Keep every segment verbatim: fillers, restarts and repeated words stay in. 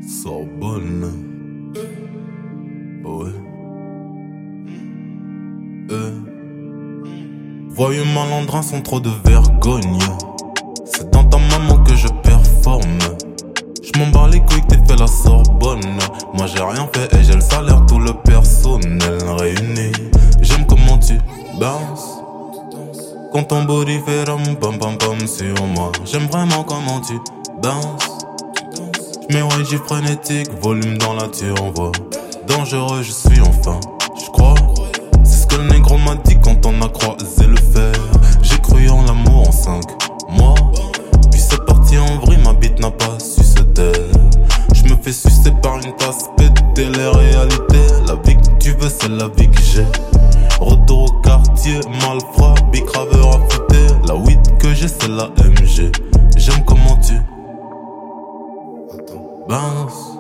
Sorbonne. Ouais. Euh. Voyeux malandrins sans trop de vergogne. C'est dans ta maman que je performe. J'm'en bats les couilles que t'aies fait la Sorbonne. Moi j'ai rien fait et j'ai le salaire, tout le personnel réuni. J'aime comment tu bounces quand ton body fait ram pam pam pam sur moi. J'aime vraiment comment tu bounces. J'mets ouais j'ai frénétique, volume dans la tu envoies. Dangereux je suis enfin, j'crois. C'est ce que le négro m'a dit quand on a croisé le fer. J'ai cru en l'amour en cinq mois. Puis c'est parti en vrille, ma bite n'a pas su se taire. J'me fais sucer par une tasse, péter les réalités. La vie que tu veux c'est la vie que j'ai. Retour au quartier, malfrat, bicraveur affûté. La weed que j'ai c'est la M G. J'aime comment tu bounce.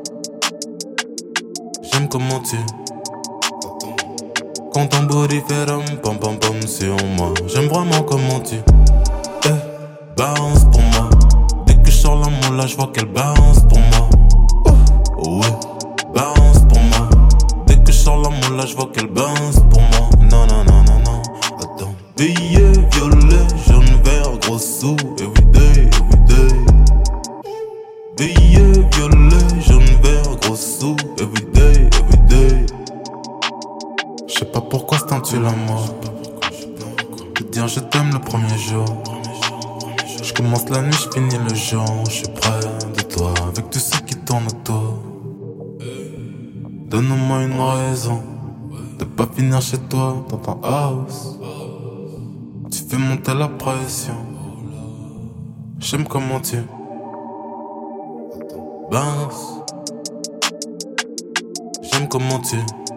J'aime comment tu quand ton body fait ram pam pam pam sur moi. J'aime vraiment comment tu eh, bounce pour moi. Dès que je sors la moula je vois qu'elle bounce pour moi. Oh ouais, bounce pour moi. Dès que je sors la moula je vois qu'elle bounce pour moi. Non non non non non. Attends. Billet violet, jaune, vert, gros sous. Everyday, everyday. Billet violet, jaune, vert, gros sous. Everyday, everyday. J'sais pas pourquoi c'est un tu la mort. Te dire je t'aime le premier jour. J'commence la nuit, j'finis le jour. J'suis près de toi, avec tout ce qui tourne autour. Donne-moi une raison de pas finir chez toi dans ton house. Tu fais monter la pression. J'aime comment tu bounce. J'aime comment tu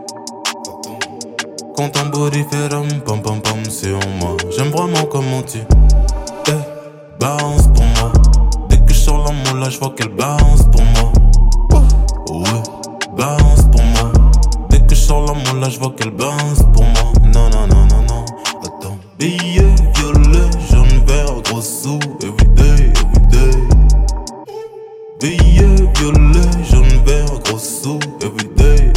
quand ton body fait ram pam pam pam sur moi. J'aime vraiment comment tu eh, bounce pour moi. Dès que je sors la moula je vois qu'elle bounce pour moi. Oh ouais, bounce pour moi. Dès que je sors la moula je vois qu'elle bounce pour moi. Non non non non non. Attends. Billet violet, jaune, vert, gros sous. Everyday, everyday. Billet violet, jaune, vert, gros sous. Everyday.